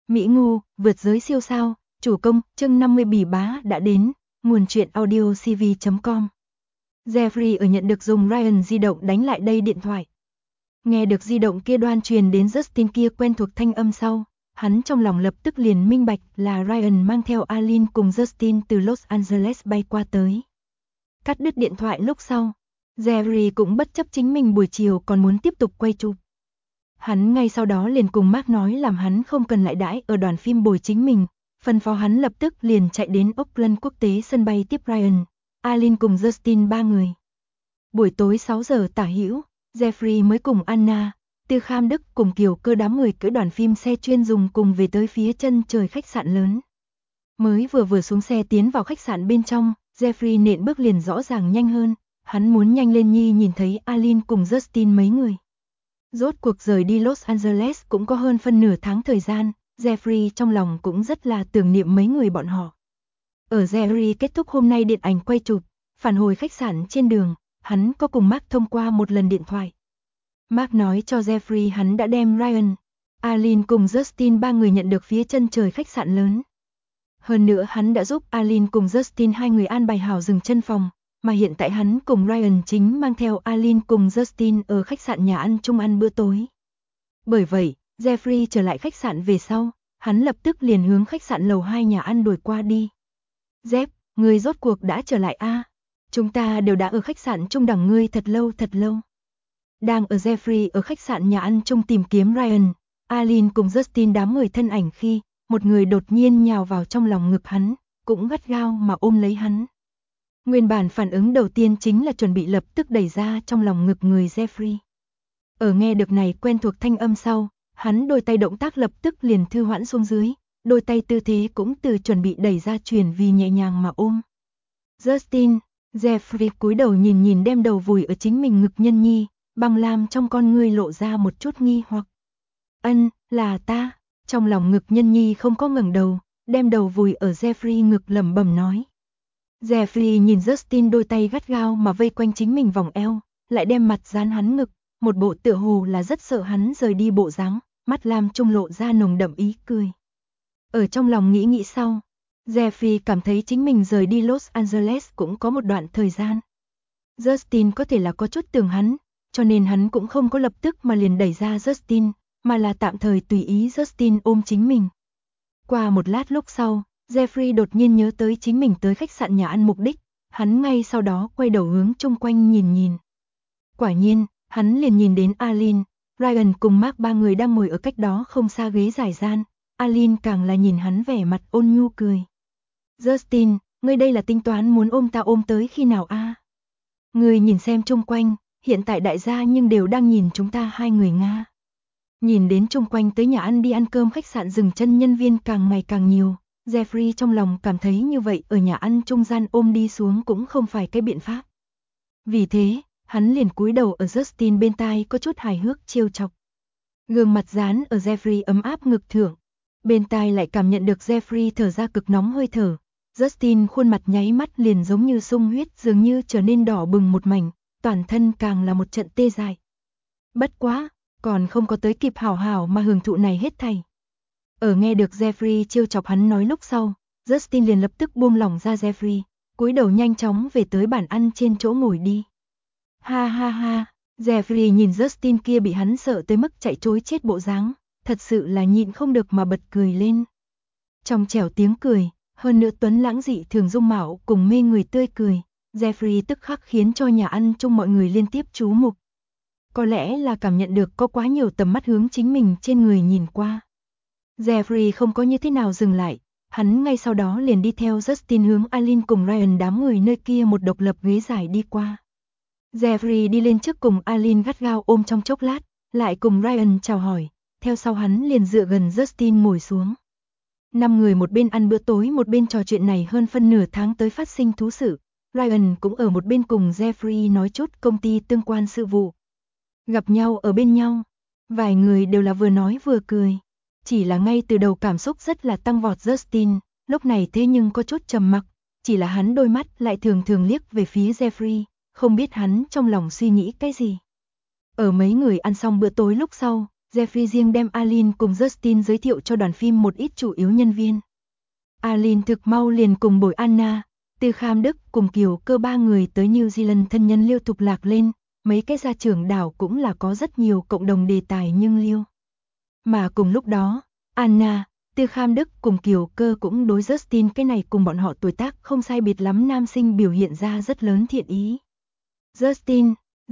Mỹ Ngu, vượt giới siêu sao, chủ công, chương 50 Bỉ Bá đã đến, nguồn truyện audio cv.com. Jeffrey ở nhận được dùng Ryan di động đánh lại đây điện thoại. Nghe được di động kia đoan truyền đến Justin kia quen thuộc thanh âm sau, hắn trong lòng lập tức liền minh bạch là Ryan mang theo Alin cùng Justin từ Los Angeles bay qua tới. Cắt đứt điện thoại lúc sau, Jeffrey cũng bất chấp chính mình buổi chiều còn muốn tiếp tục quay chụp. Hắn ngay sau đó liền cùng Mark nói làm hắn không cần lại đãi ở đoàn phim bồi chính mình, phân phó hắn lập tức liền chạy đến Oakland quốc tế sân bay tiếp Ryan, Alin cùng Justin ba người. Buổi tối 6 giờ tả hữu, Jeffrey mới cùng Anna, Tư Kham Đức cùng Kiều Cơ đám người cưỡi đoàn phim xe chuyên dùng cùng về tới phía chân trời khách sạn lớn. Mới vừa xuống xe tiến vào khách sạn bên trong, Jeffrey nện bước liền rõ ràng nhanh hơn, hắn muốn nhanh lên nhìn thấy Alin cùng Justin mấy người. Rốt cuộc rời đi Los Angeles cũng có hơn phân nửa tháng thời gian, Jeffrey trong lòng cũng rất là tưởng niệm mấy người bọn họ. Ở Jeffrey kết thúc hôm nay điện ảnh quay chụp, phản hồi khách sạn trên đường, hắn có cùng Mark thông qua một lần điện thoại. Mark nói cho Jeffrey hắn đã đem Ryan, Alin cùng Justin ba người nhận được phía chân trời khách sạn lớn. Hơn nữa hắn đã giúp Alin cùng Justin hai người an bài hảo dừng chân phòng, mà hiện tại hắn cùng Ryan chính mang theo Alin cùng Justin ở khách sạn nhà ăn chung ăn bữa tối. Bởi vậy, Jeffrey trở lại khách sạn về sau, hắn lập tức liền hướng khách sạn lầu 2 nhà ăn đuổi qua đi. Jeff, ngươi rốt cuộc đã trở lại a? Chúng ta đều đã ở khách sạn chung đằng ngươi thật lâu thật lâu. Đang ở Jeffrey ở khách sạn nhà ăn chung tìm kiếm Ryan, Alin cùng Justin đám người thân ảnh khi, một người đột nhiên nhào vào trong lòng ngực hắn, cũng gắt gao mà ôm lấy hắn. Nguyên bản phản ứng đầu tiên chính là chuẩn bị lập tức đẩy ra trong lòng ngực người Jeffrey. Ở nghe được này quen thuộc thanh âm sau, hắn đôi tay động tác lập tức liền thư hoãn xuống dưới, đôi tay tư thế cũng từ chuẩn bị đẩy ra chuyển vì nhẹ nhàng mà ôm. Justin, Jeffrey cúi đầu nhìn đem đầu vùi ở chính mình ngực nhân nhi, băng lam trong con ngươi lộ ra một chút nghi hoặc. Ân, là ta, trong lòng ngực nhân nhi không có ngẩng đầu, đem đầu vùi ở Jeffrey ngực lẩm bẩm nói. Jeffrey nhìn Justin đôi tay gắt gao mà vây quanh chính mình vòng eo, lại đem mặt dán hắn ngực, một bộ tựa hồ là rất sợ hắn rời đi bộ dáng, mắt lam trung lộ ra nồng đậm ý cười. Ở trong lòng nghĩ sau, Jeffrey cảm thấy chính mình rời đi Los Angeles cũng có một đoạn thời gian. Justin có thể là có chút tưởng hắn, cho nên hắn cũng không có lập tức mà liền đẩy ra Justin, mà là tạm thời tùy ý Justin ôm chính mình. Qua một lát lúc sau, Jeffrey đột nhiên nhớ tới chính mình tới khách sạn nhà ăn mục đích, hắn ngay sau đó quay đầu hướng chung quanh nhìn. Quả nhiên, hắn liền nhìn đến Alin, Ryan cùng Mark ba người đang ngồi ở cách đó không xa ghế giải gian, Alin càng là nhìn hắn vẻ mặt ôn nhu cười. Justin, ngươi đây là tính toán muốn ôm ta ôm tới khi nào a? Ngươi nhìn xem chung quanh, hiện tại đại gia nhưng đều đang nhìn chúng ta hai người Nga. Nhìn đến chung quanh tới nhà ăn đi ăn cơm khách sạn dừng chân nhân viên càng ngày càng nhiều, Jeffrey trong lòng cảm thấy như vậy ở nhà ăn trung gian ôm đi xuống cũng không phải cái biện pháp. Vì thế, hắn liền cúi đầu ở Justin bên tai có chút hài hước trêu chọc. Gương mặt dán ở Jeffrey ấm áp ngực thượng, bên tai lại cảm nhận được Jeffrey thở ra cực nóng hơi thở. Justin khuôn mặt nháy mắt liền giống như sung huyết dường như trở nên đỏ bừng một mảnh, toàn thân càng là một trận tê dại. Bất quá, còn không có tới kịp hảo hảo mà hưởng thụ này hết thảy. Ở nghe được Jeffrey trêu chọc hắn nói lúc sau, Justin liền lập tức buông lỏng ra Jeffrey, cúi đầu nhanh chóng về tới bàn ăn trên chỗ ngồi đi. Ha ha ha, Jeffrey nhìn Justin kia bị hắn sợ tới mức chạy trối chết bộ dáng, thật sự là nhịn không được mà bật cười lên. Trong trẻo tiếng cười, hơn nữa tuấn lãng dị thường dung mạo cùng mê người tươi cười, Jeffrey tức khắc khiến cho nhà ăn chung mọi người liên tiếp chú mục. Có lẽ là cảm nhận được có quá nhiều tầm mắt hướng chính mình trên người nhìn qua. Jeffrey không có như thế nào dừng lại, hắn ngay sau đó liền đi theo Justin hướng Alin cùng Ryan đám người nơi kia một độc lập ghế dài đi qua. Jeffrey đi lên trước cùng Alin gắt gao ôm trong chốc lát, lại cùng Ryan chào hỏi, theo sau hắn liền dựa gần Justin ngồi xuống. 5 người một bên ăn bữa tối một bên trò chuyện này hơn phân nửa tháng tới phát sinh thú sự, Ryan cũng ở một bên cùng Jeffrey nói chút công ty tương quan sự vụ. Gặp nhau ở bên nhau, vài người đều là vừa nói vừa cười. Chỉ là ngay từ đầu cảm xúc rất là tăng vọt Justin, lúc này thế nhưng có chút trầm mặc, chỉ là hắn đôi mắt lại thường thường liếc về phía Jeffrey, không biết hắn trong lòng suy nghĩ cái gì. Ở mấy người ăn xong bữa tối lúc sau, Jeffrey riêng đem Alin cùng Justin giới thiệu cho đoàn phim một ít chủ yếu nhân viên. Alin thực mau liền cùng bồi Anna, Tư Kham Đức cùng Kiều Cơ ba người tới New Zealand thân nhân liêu tục lạc lên, mấy cái gia trưởng đảo cũng là có rất nhiều cộng đồng đề tài nhưng liêu. Mà cùng lúc đó, Anna, Tư Kham Đức cùng Kiều Cơ cũng đối Justin cái này cùng bọn họ tuổi tác không sai biệt lắm nam sinh biểu hiện ra rất lớn thiện ý. Justin,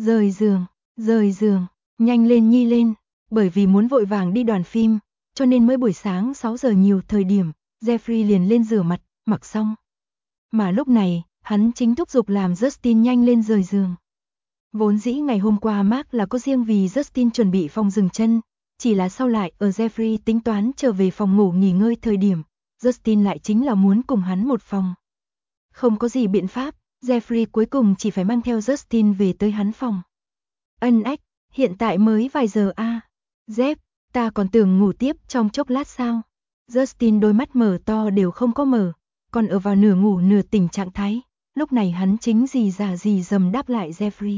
rời giường, nhanh lên nhi lên, bởi vì muốn vội vàng đi đoàn phim, cho nên mới buổi sáng 6 giờ nhiều thời điểm, Jeffrey liền lên rửa mặt, mặc xong. Mà lúc này, hắn chính thúc giục làm Justin nhanh lên rời giường. Vốn dĩ ngày hôm qua Mark là có riêng vì Justin chuẩn bị phòng dừng chân, chỉ là sau lại ở Jeffrey tính toán trở về phòng ngủ nghỉ ngơi thời điểm, Justin lại chính là muốn cùng hắn một phòng. Không có gì biện pháp, Jeffrey cuối cùng chỉ phải mang theo Justin về tới hắn phòng. Ân ách, hiện tại mới vài giờ a. Jeff, ta còn tưởng ngủ tiếp trong chốc lát sao. Justin đôi mắt mở to đều không có mở, còn ở vào nửa ngủ nửa tỉnh trạng thái, lúc này hắn chính gì giả gì dầm đáp lại Jeffrey.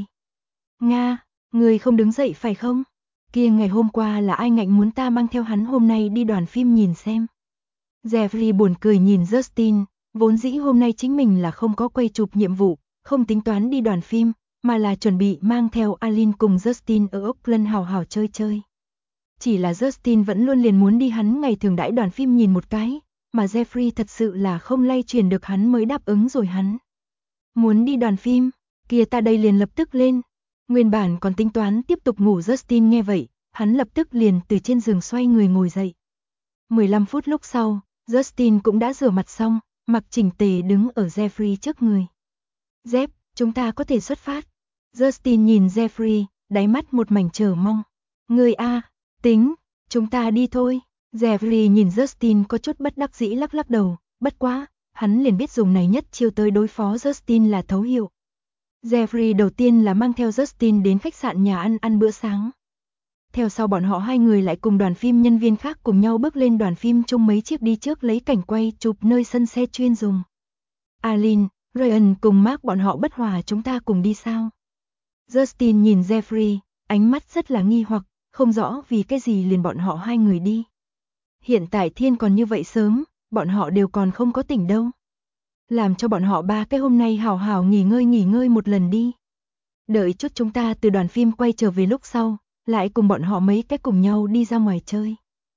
Nga, người không đứng dậy phải không? Kia ngày hôm qua là ai ngạnh muốn ta mang theo hắn hôm nay đi đoàn phim nhìn xem. Jeffrey buồn cười nhìn Justin, vốn dĩ hôm nay chính mình là không có quay chụp nhiệm vụ, không tính toán đi đoàn phim, mà là chuẩn bị mang theo Alin cùng Justin ở Auckland hào hào chơi chơi. Chỉ là Justin vẫn luôn liền muốn đi hắn ngày thường đãi đoàn phim nhìn một cái, mà Jeffrey thật sự là không lay truyền được hắn mới đáp ứng rồi hắn. Muốn đi đoàn phim, kia ta đây liền lập tức lên. Nguyên bản còn tính toán tiếp tục ngủ Justin nghe vậy, hắn lập tức liền từ trên giường xoay người ngồi dậy. 15 phút lúc sau, Justin cũng đã rửa mặt xong, mặc chỉnh tề đứng ở Jeffrey trước người. Jeff, chúng ta có thể xuất phát. Justin nhìn Jeffrey, đáy mắt một mảnh chờ mong. Người a, tính, chúng ta đi thôi. Jeffrey nhìn Justin có chút bất đắc dĩ lắc lắc đầu, bất quá, hắn liền biết dùng này nhất chiêu tới đối phó Justin là thấu hiểu. Jeffrey đầu tiên là mang theo Justin đến khách sạn nhà ăn bữa sáng. Theo sau bọn họ hai người lại cùng đoàn phim nhân viên khác cùng nhau bước lên đoàn phim chung mấy chiếc đi trước lấy cảnh quay chụp nơi sân xe chuyên dùng. Alin, Ryan cùng Mark bọn họ bất hòa chúng ta cùng đi sao? Justin nhìn Jeffrey, ánh mắt rất là nghi hoặc, không rõ vì cái gì liền bọn họ hai người đi. Hiện tại thiên còn như vậy sớm, bọn họ đều còn không có tỉnh đâu. Làm cho bọn họ ba cái hôm nay hào hào nghỉ ngơi một lần đi. Đợi chút chúng ta từ đoàn phim quay trở về lúc sau, lại cùng bọn họ mấy cái cùng nhau đi ra ngoài chơi.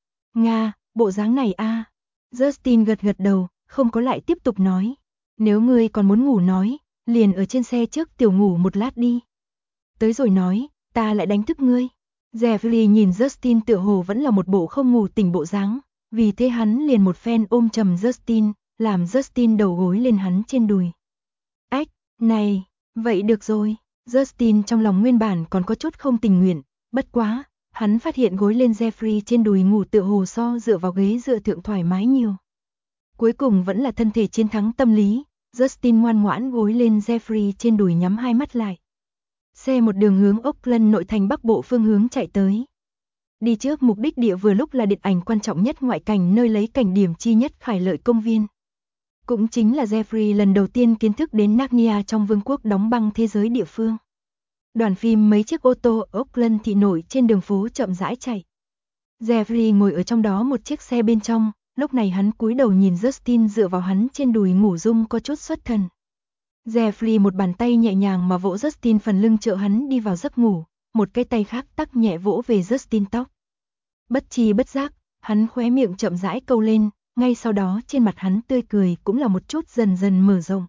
Nga, bộ dáng này a. Justin gật gật đầu, không có lại tiếp tục nói. Nếu ngươi còn muốn ngủ nói, liền ở trên xe trước tiểu ngủ một lát đi. Tới rồi nói, ta lại đánh thức ngươi. Jeffrey nhìn Justin tựa hồ vẫn là một bộ không ngủ tỉnh bộ dáng, vì thế hắn liền một phen ôm chầm Justin, làm Justin đầu gối lên hắn trên đùi. Ách, này, vậy được rồi. Justin trong lòng nguyên bản còn có chút không tình nguyện, bất quá, hắn phát hiện gối lên Jeffrey trên đùi ngủ tựa hồ so dựa vào ghế dựa thượng thoải mái nhiều. Cuối cùng vẫn là thân thể chiến thắng tâm lý, Justin ngoan ngoãn gối lên Jeffrey trên đùi nhắm hai mắt lại. Xe một đường hướng Auckland nội thành bắc bộ phương hướng chạy tới. Đi trước mục đích địa vừa lúc là điện ảnh quan trọng nhất ngoại cảnh nơi lấy cảnh điểm chi nhất Khải Lợi công viên. Cũng chính là Jeffrey lần đầu tiên kiến thức đến Narnia trong vương quốc đóng băng thế giới địa phương. Đoàn phim mấy chiếc ô tô ở Auckland thị nổi trên đường phố chậm rãi chạy. Jeffrey ngồi ở trong đó một chiếc xe bên trong, lúc này hắn cúi đầu nhìn Justin dựa vào hắn trên đùi ngủ rung có chút xuất thần. Jeffrey một bàn tay nhẹ nhàng mà vỗ Justin phần lưng trợ hắn đi vào giấc ngủ, một cái tay khác tắc nhẹ vỗ về Justin tóc. Bất chi bất giác, hắn khóe miệng chậm rãi câu lên, ngay sau đó trên mặt hắn tươi cười cũng là một chút dần dần mở rộng.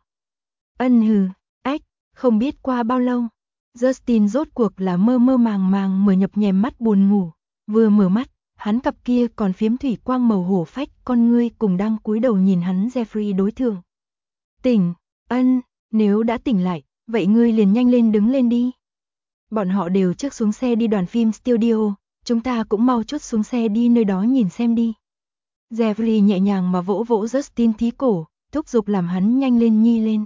Ân hừ, ách, không biết qua bao lâu, Justin rốt cuộc là mơ mơ màng màng mở nhập nhèm mắt buồn ngủ, vừa mở mắt, hắn cặp kia còn phiếm thủy quang màu hổ phách con ngươi cùng đang cúi đầu nhìn hắn Jeffrey đối thượng. Tỉnh, ân, nếu đã tỉnh lại, vậy ngươi liền nhanh lên đứng lên đi. Bọn họ đều trước xuống xe đi đoàn phim studio, chúng ta cũng mau chút xuống xe đi nơi đó nhìn xem đi. Jeffrey nhẹ nhàng mà vỗ vỗ Justin thí cổ, thúc giục làm hắn nhanh lên nhi lên.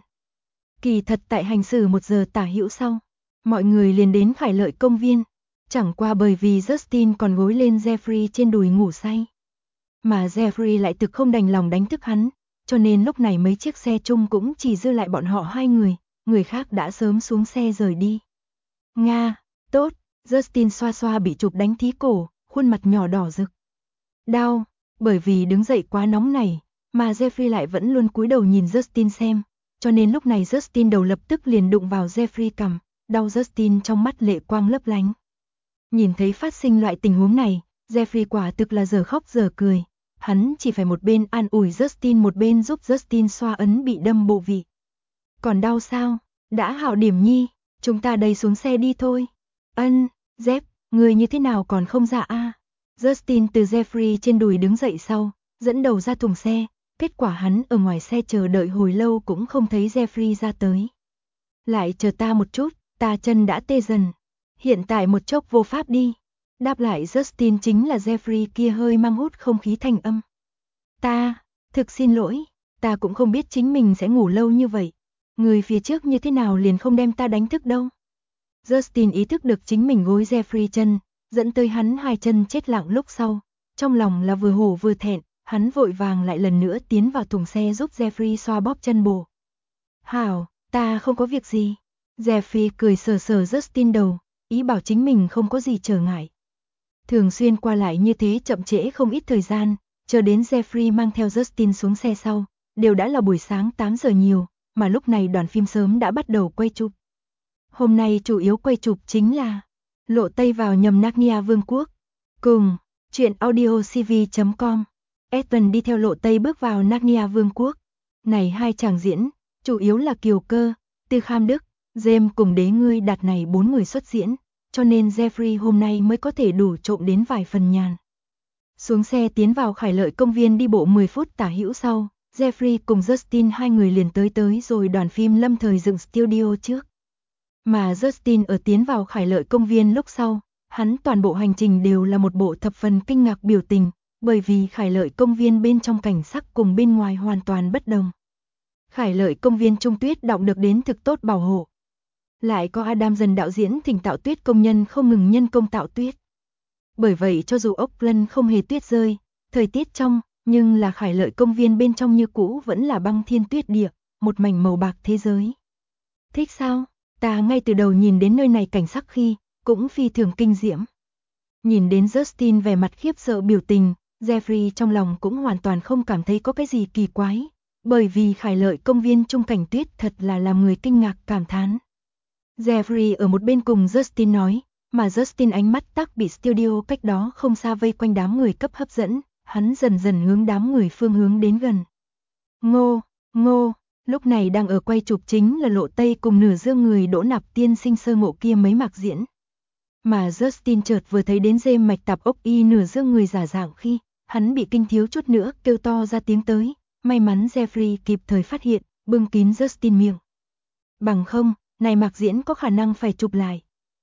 Kỳ thật tại hành xử 1 giờ tả hữu sau, mọi người liền đến Khải Lợi công viên, chẳng qua bởi vì Justin còn gối lên Jeffrey trên đùi ngủ say. Mà Jeffrey lại thực không đành lòng đánh thức hắn, cho nên lúc này mấy chiếc xe chung cũng chỉ dư lại bọn họ hai người khác đã sớm xuống xe rời đi. Nga, tốt, Justin xoa xoa bị chụp đánh thí cổ, khuôn mặt nhỏ đỏ rực. Đau, bởi vì đứng dậy quá nóng này, mà Jeffrey lại vẫn luôn cúi đầu nhìn Justin xem, cho nên lúc này Justin đầu lập tức liền đụng vào Jeffrey cằm, đau Justin trong mắt lệ quang lấp lánh. Nhìn thấy phát sinh loại tình huống này, Jeffrey quả thực là giờ khóc giờ cười, hắn chỉ phải một bên an ủi Justin một bên giúp Justin xoa ấn bị đâm bộ vị. Còn đau sao? Đã hảo điểm nhi, chúng ta đây xuống xe đi thôi. Ân, Jeff, người như thế nào còn không dạ a? Justin từ Jeffrey trên đùi đứng dậy sau, dẫn đầu ra thùng xe, kết quả hắn ở ngoài xe chờ đợi hồi lâu cũng không thấy Jeffrey ra tới. Lại chờ ta một chút, ta chân đã tê dần. Hiện tại một chốc vô pháp đi. Đáp lại Justin chính là Jeffrey kia hơi mang hút không khí thanh âm. Ta, thực xin lỗi, ta cũng không biết chính mình sẽ ngủ lâu như vậy. Người phía trước như thế nào liền không đem ta đánh thức đâu. Justin ý thức được chính mình gối Jeffrey chân, dẫn tới hắn hai chân chết lặng lúc sau. Trong lòng là vừa hổ vừa thẹn, hắn vội vàng lại lần nữa tiến vào thùng xe giúp Jeffrey xoa bóp chân bồ. Hảo, ta không có việc gì. Jeffrey cười sờ sờ Justin đầu, ý bảo chính mình không có gì trở ngại. Thường xuyên qua lại như thế chậm trễ không ít thời gian, chờ đến Jeffrey mang theo Justin xuống xe sau, đều đã là buổi sáng 8 giờ nhiều, mà lúc này đoàn phim sớm đã bắt đầu quay chụp. Hôm nay chủ yếu quay chụp chính là Lộ Tây vào nhầm Narnia Vương quốc. Cùng, truyện audio cv.com. Ethan đi theo Lộ Tây bước vào Narnia Vương quốc. Này hai chàng diễn, chủ yếu là Kiều Cơ, Tư Kham Đức, James cùng Đế Ngươi Đạt này 4 người xuất diễn, cho nên Jeffrey hôm nay mới có thể đủ trộm đến vài phần nhàn. Xuống xe tiến vào Khải Lợi công viên đi bộ 10 phút tả hữu sau, Jeffrey cùng Justin hai người liền tới rồi đoàn phim lâm thời dựng studio trước. Mà Justin ở tiến vào Khải Lợi công viên lúc sau, hắn toàn bộ hành trình đều là một bộ thập phần kinh ngạc biểu tình, bởi vì Khải Lợi công viên bên trong cảnh sắc cùng bên ngoài hoàn toàn bất đồng. Khải Lợi công viên trung tuyết đọng được đến thực tốt bảo hộ. Lại có Adam dần đạo diễn thỉnh tạo tuyết công nhân không ngừng nhân công tạo tuyết. Bởi vậy cho dù Auckland không hề tuyết rơi, thời tiết trong, nhưng là Khải Lợi công viên bên trong như cũ vẫn là băng thiên tuyết địa, một mảnh màu bạc thế giới. Thích sao? Ta ngay từ đầu nhìn đến nơi này cảnh sắc khi, cũng phi thường kinh diễm. Nhìn đến Justin vẻ mặt khiếp sợ biểu tình, Jeffrey trong lòng cũng hoàn toàn không cảm thấy có cái gì kỳ quái, bởi vì Khải Lợi công viên trung cảnh tuyết thật là làm người kinh ngạc cảm thán. Jeffrey ở một bên cùng Justin nói, mà Justin ánh mắt tắc bị studio cách đó không xa vây quanh đám người cấp hấp dẫn, hắn dần dần hướng đám người phương hướng đến gần. Ngô, lúc này đang ở quay chụp chính là Lộ Tây cùng nửa dương người Đỗ Nạp tiên sinh sơ ngộ kia mấy mạc diễn. Mà Justin chợt vừa thấy đến James mạch tạp ốc y nửa dương người giả dạng khi, hắn bị kinh thiếu chút nữa kêu to ra tiếng tới, may mắn Jeffrey kịp thời phát hiện, bưng kín Justin miệng. Bằng không, này mạc diễn có khả năng phải chụp lại.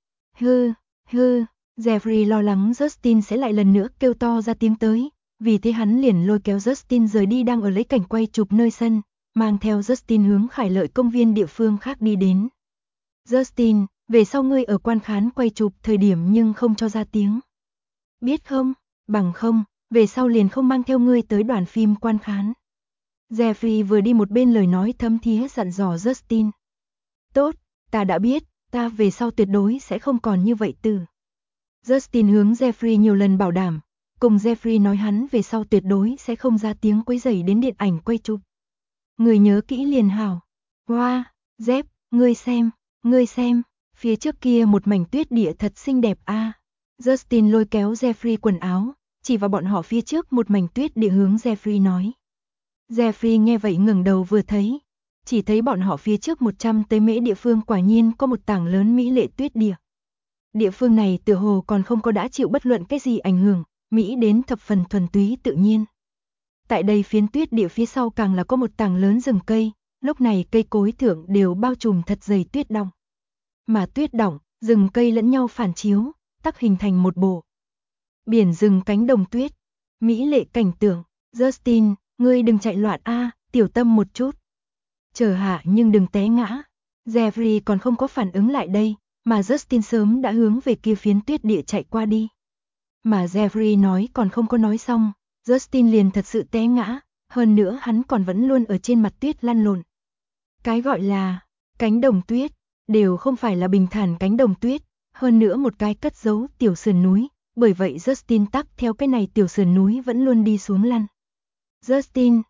Jeffrey lo lắng Justin sẽ lại lần nữa kêu to ra tiếng tới, vì thế hắn liền lôi kéo Justin rời đi đang ở lấy cảnh quay chụp nơi sân, mang theo Justin hướng Khải Lợi công viên địa phương khác đi đến. Justin, về sau ngươi ở quan khán quay chụp thời điểm nhưng không cho ra tiếng. Biết không, bằng không, về sau liền không mang theo ngươi tới đoàn phim quan khán. Jeffrey vừa đi một bên lời nói thâm thía dặn dò Justin. Tốt, ta đã biết, ta về sau tuyệt đối sẽ không còn như vậy từ. Justin hướng Jeffrey nhiều lần bảo đảm, cùng Jeffrey nói hắn về sau tuyệt đối sẽ không ra tiếng quấy rầy đến điện ảnh quay chụp. Người nhớ kỹ liền hảo. Wow, Jeff, ngươi xem, phía trước kia một mảnh tuyết địa thật xinh đẹp a. Justin lôi kéo Jeffrey quần áo, chỉ vào bọn họ phía trước một mảnh tuyết địa hướng Jeffrey nói. Jeffrey nghe vậy ngẩng đầu vừa thấy, chỉ thấy bọn họ phía trước 100 tới mễ địa phương quả nhiên có một tảng lớn mỹ lệ tuyết địa. Địa phương này tựa hồ còn không có đã chịu bất luận cái gì ảnh hưởng, mỹ đến thập phần thuần túy tự nhiên. Tại đây phiến tuyết địa phía sau càng là có một tảng lớn rừng cây, lúc này cây cối thượng đều bao trùm thật dày tuyết đọng. Mà tuyết đọng, rừng cây lẫn nhau phản chiếu, tắc hình thành một bộ biển rừng cánh đồng tuyết, mỹ lệ cảnh tượng. Justin, ngươi đừng chạy loạn a, tiểu tâm một chút. Chờ hạ nhưng đừng té ngã. Jeffrey còn không có phản ứng lại đây, mà Justin sớm đã hướng về kia phiến tuyết địa chạy qua đi. Mà Jeffrey nói còn không có nói xong, Justin liền thật sự té ngã, hơn nữa hắn còn vẫn luôn ở trên mặt tuyết lăn lộn. Cái gọi là cánh đồng tuyết, đều không phải là bình thản cánh đồng tuyết, hơn nữa một cái cất giấu tiểu sườn núi, bởi vậy Justin tắc theo cái này tiểu sườn núi vẫn luôn đi xuống lăn. Justin,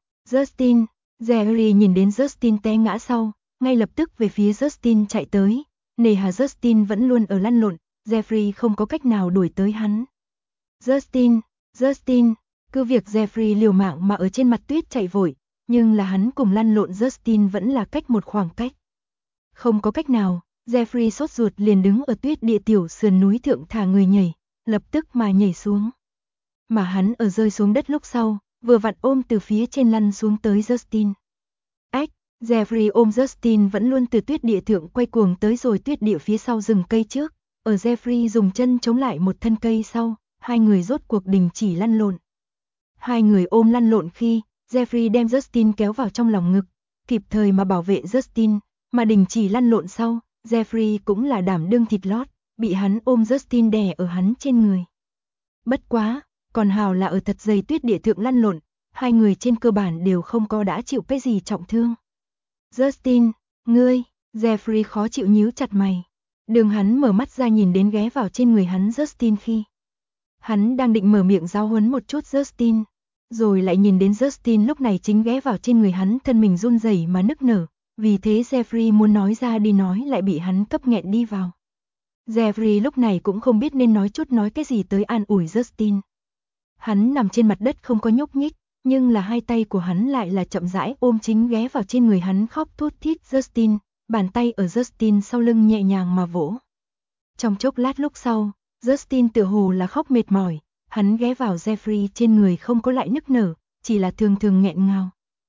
Jerry nhìn đến Justin té ngã sau, ngay lập tức về phía Justin chạy tới, nề hà Justin vẫn luôn ở lăn lộn, Jeffrey không có cách nào đuổi tới hắn. Justin, cứ việc Jeffrey liều mạng mà ở trên mặt tuyết chạy vội, nhưng là hắn cùng lăn lộn Justin vẫn là cách một khoảng cách. Không có cách nào, Jeffrey sốt ruột liền đứng ở tuyết địa tiểu sườn núi thượng thả người nhảy, lập tức mà nhảy xuống. Mà hắn ở rơi xuống đất lúc sau, vừa vặn ôm từ phía trên lăn xuống tới Justin. Jeffrey ôm Justin vẫn luôn từ tuyết địa thượng quay cuồng tới rồi tuyết địa phía sau rừng cây trước, ở Jeffrey dùng chân chống lại một thân cây sau, hai người rốt cuộc đình chỉ lăn lộn. Hai người ôm lăn lộn khi, Jeffrey đem Justin kéo vào trong lòng ngực, kịp thời mà bảo vệ Justin, mà đình chỉ lăn lộn sau, Jeffrey cũng là đảm đương thịt lót, bị hắn ôm Justin đè ở hắn trên người. Bất quá, còn hào là ở thật dày tuyết địa thượng lăn lộn, hai người trên cơ bản đều không có đã chịu cái gì trọng thương. Justin, ngươi, Jeffrey khó chịu nhíu chặt mày. Đường hắn mở mắt ra nhìn đến ghé vào trên người hắn Justin khi. Hắn đang định mở miệng giáo huấn một chút Justin, rồi lại nhìn đến Justin lúc này chính ghé vào trên người hắn thân mình run rẩy mà nức nở, vì thế Jeffrey muốn nói ra đi nói lại bị hắn cấp nghẹn đi vào. Jeffrey lúc này cũng không biết nên nói cái gì tới an ủi Justin. Hắn nằm trên mặt đất không có nhúc nhích, nhưng là hai tay của hắn lại là chậm rãi ôm chính ghé vào trên người hắn khóc thút thít Justin, bàn tay ở Justin sau lưng nhẹ nhàng mà vỗ. Trong chốc lát lúc sau, Justin tựa hồ là khóc mệt mỏi, hắn ghé vào Jeffrey trên người không có lại nức nở, chỉ là thường thường nghẹn ngào.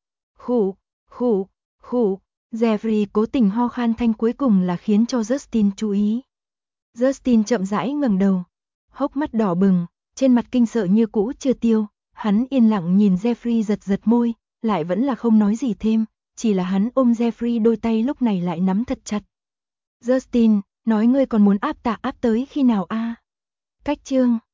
Khụ, Jeffrey cố tình ho khan thanh cuối cùng là khiến cho Justin chú ý. Justin chậm rãi ngẩng đầu, hốc mắt đỏ bừng, trên mặt kinh sợ như cũ chưa tiêu, hắn yên lặng nhìn Jeffrey giật môi, lại vẫn là không nói gì thêm, chỉ là hắn ôm Jeffrey đôi tay lúc này lại nắm thật chặt. Justin, nói ngươi còn muốn áp tả áp tới khi nào a? Cách chương